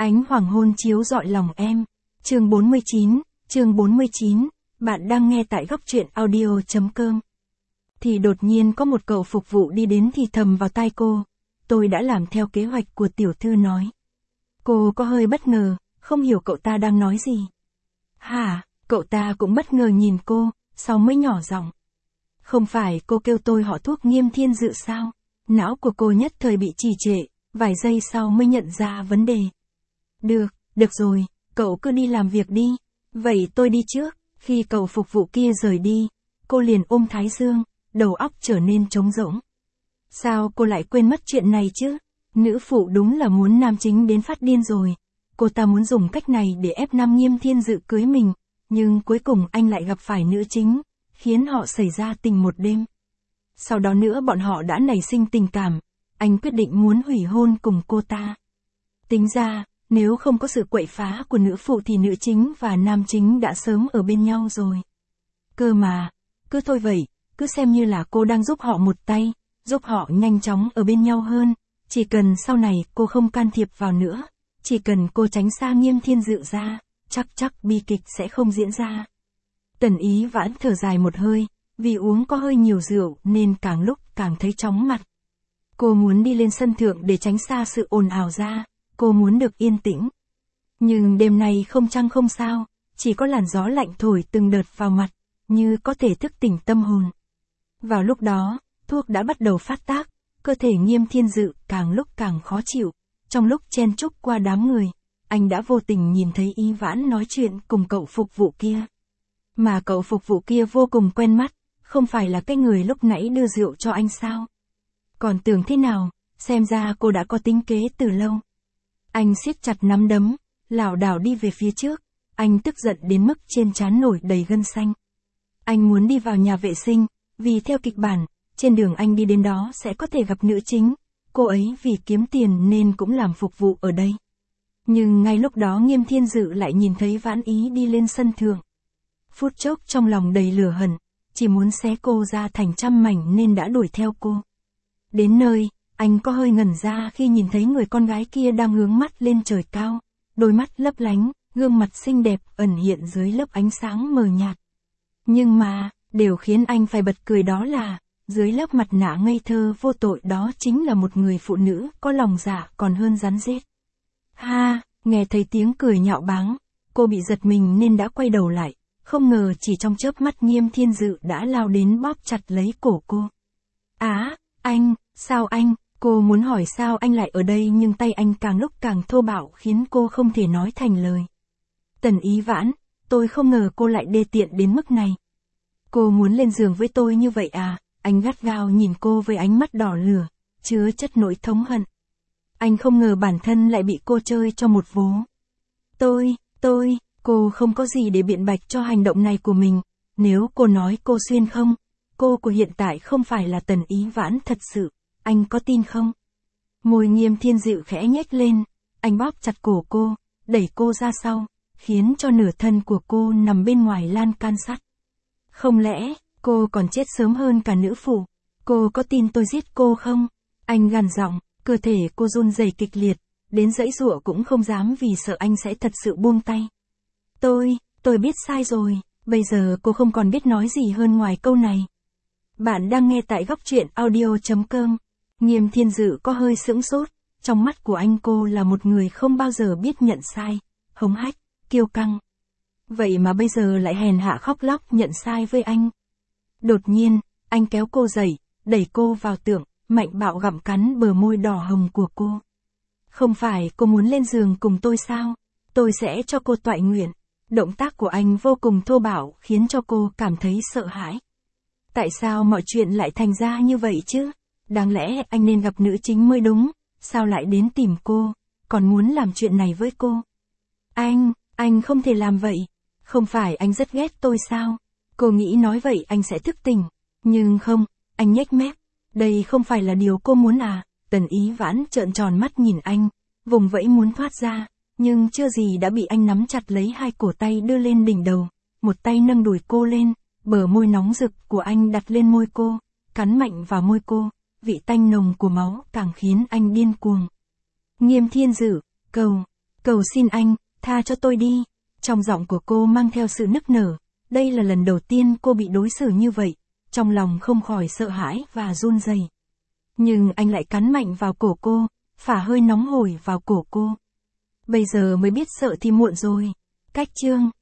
Ánh hoàng hôn chiếu rọi lòng em. Chương 49, bạn đang nghe tại góc truyện audio.com. Thì đột nhiên có một cậu phục vụ đi đến thì thầm vào tai cô. Tôi đã làm theo kế hoạch của tiểu thư nói. Cô có hơi bất ngờ, không hiểu cậu ta đang nói gì. Hả, cậu ta cũng bất ngờ nhìn cô, sau mới nhỏ giọng. Không phải cô kêu tôi họ Thuốc Nghiêm Thiên Dự sao? Não của cô nhất thời bị trì trệ, vài giây sau mới nhận ra vấn đề. Được rồi, cậu cứ đi làm việc đi. Vậy tôi đi trước. Khi cậu phục vụ kia rời đi, cô liền ôm thái dương, đầu óc trở nên trống rỗng. Sao cô lại quên mất chuyện này chứ? Nữ phụ đúng là muốn nam chính đến phát điên rồi. Cô ta muốn dùng cách này để ép Nam Nghiêm Thiên Dự cưới mình, nhưng cuối cùng anh lại gặp phải nữ chính, khiến họ xảy ra tình một đêm. Sau đó nữa bọn họ đã nảy sinh tình cảm, anh quyết định muốn hủy hôn cùng cô ta. Tính ra, nếu không có sự quậy phá của nữ phụ thì nữ chính và nam chính đã sớm ở bên nhau rồi. Cơ mà, cứ thôi vậy, cứ xem như là cô đang giúp họ một tay, giúp họ nhanh chóng ở bên nhau hơn, chỉ cần sau này cô không can thiệp vào nữa, chỉ cần cô tránh xa Nghiêm Thiên Dự ra, chắc bi kịch sẽ không diễn ra. Tần Ý Vãn thở dài một hơi, vì uống có hơi nhiều rượu nên càng lúc càng thấy chóng mặt. Cô muốn đi lên sân thượng để tránh xa sự ồn ào ra, cô muốn được yên tĩnh. Nhưng đêm nay không trăng không sao, chỉ có làn gió lạnh thổi từng đợt vào mặt, như có thể thức tỉnh tâm hồn. Vào lúc đó, thuốc đã bắt đầu phát tác, cơ thể Nghiêm Thiên Dự càng lúc càng khó chịu. Trong lúc chen chúc qua đám người, anh đã vô tình nhìn thấy Ý Vãn nói chuyện cùng cậu phục vụ kia. Mà cậu phục vụ kia vô cùng quen mắt, không phải là cái người lúc nãy đưa rượu cho anh sao? Còn tưởng thế nào, xem ra cô đã có tính kế từ lâu. Anh siết chặt nắm đấm, lảo đảo đi về phía trước, anh tức giận đến mức trên trán nổi đầy gân xanh. Anh muốn đi vào nhà vệ sinh, vì theo kịch bản, trên đường anh đi đến đó sẽ có thể gặp nữ chính, cô ấy vì kiếm tiền nên cũng làm phục vụ ở đây. Nhưng ngay lúc đó Nghiêm Thiên Dự lại nhìn thấy Vãn Ý đi lên sân thượng. Phút chốc trong lòng đầy lửa hận, chỉ muốn xé cô ra thành trăm mảnh nên đã đuổi theo cô. Đến nơi, anh có hơi ngẩn ra khi nhìn thấy người con gái kia đang hướng mắt lên trời cao, đôi mắt lấp lánh, gương mặt xinh đẹp ẩn hiện dưới lớp ánh sáng mờ nhạt. Nhưng mà, điều khiến anh phải bật cười đó là, dưới lớp mặt nạ ngây thơ vô tội đó chính là một người phụ nữ có lòng dạ còn hơn rắn rết. Ha, nghe thấy tiếng cười nhạo báng, cô bị giật mình nên đã quay đầu lại, không ngờ chỉ trong chớp mắt Nghiêm Thiên Dự đã lao đến bóp chặt lấy cổ cô. Anh, sao anh? Cô muốn hỏi sao anh lại ở đây nhưng tay anh càng lúc càng thô bạo khiến cô không thể nói thành lời. Tần Ý Vãn, tôi không ngờ cô lại đê tiện đến mức này. Cô muốn lên giường với tôi như vậy à? Anh gắt gao nhìn cô với ánh mắt đỏ lửa, chứa chất nỗi thống hận. Anh không ngờ bản thân lại bị cô chơi cho một vố. Cô không có gì để biện bạch cho hành động này của mình. Nếu cô nói cô xuyên không, cô của hiện tại không phải là Tần Ý Vãn thật sự, anh có tin không? Môi Nghiêm Thiên Dự khẽ nhếch lên, anh bóp chặt cổ cô, đẩy cô ra sau, khiến cho nửa thân của cô nằm bên ngoài lan can sắt. Không lẽ, cô còn chết sớm hơn cả nữ phụ? Cô có tin tôi giết cô không? Anh gằn giọng, cơ thể cô run rẩy kịch liệt, đến giãy giụa cũng không dám vì sợ anh sẽ thật sự buông tay. Tôi biết sai rồi, bây giờ cô không còn biết nói gì hơn ngoài câu này. Bạn đang nghe tại góc truyện audio.com. Nghiêm Thiên Dự có hơi sững sốt, trong mắt của anh cô là một người không bao giờ biết nhận sai, hống hách, kiêu căng. Vậy mà bây giờ lại hèn hạ khóc lóc nhận sai với anh. Đột nhiên, anh kéo cô dậy, đẩy cô vào tường, mạnh bạo gặm cắn bờ môi đỏ hồng của cô. Không phải cô muốn lên giường cùng tôi sao? Tôi sẽ cho cô toại nguyện. Động tác của anh vô cùng thô bạo khiến cho cô cảm thấy sợ hãi. Tại sao mọi chuyện lại thành ra như vậy chứ? Đáng lẽ anh nên gặp nữ chính mới đúng, sao lại đến tìm cô, còn muốn làm chuyện này với cô? Anh không thể làm vậy. Không phải anh rất ghét tôi sao? Cô nghĩ nói vậy anh sẽ thức tỉnh. Nhưng không, anh nhếch mép. Đây không phải là điều cô muốn à? Tần Ý Vãn trợn tròn mắt nhìn anh, vùng vẫy muốn thoát ra, nhưng chưa gì đã bị anh nắm chặt lấy hai cổ tay đưa lên đỉnh đầu, một tay nâng đùi cô lên, bờ môi nóng rực của anh đặt lên môi cô, cắn mạnh vào môi cô, vị tanh nồng của máu càng khiến anh điên cuồng. Nghiêm Thiên Dự, cầu, Cầu xin anh, tha cho tôi đi. Trong giọng của cô mang theo sự nức nở. Đây là lần đầu tiên cô bị đối xử như vậy. Trong lòng không khỏi sợ hãi và run rẩy. Nhưng anh lại cắn mạnh vào cổ cô, phả hơi nóng hổi vào cổ cô. Bây giờ mới biết sợ thì muộn rồi. Cách chương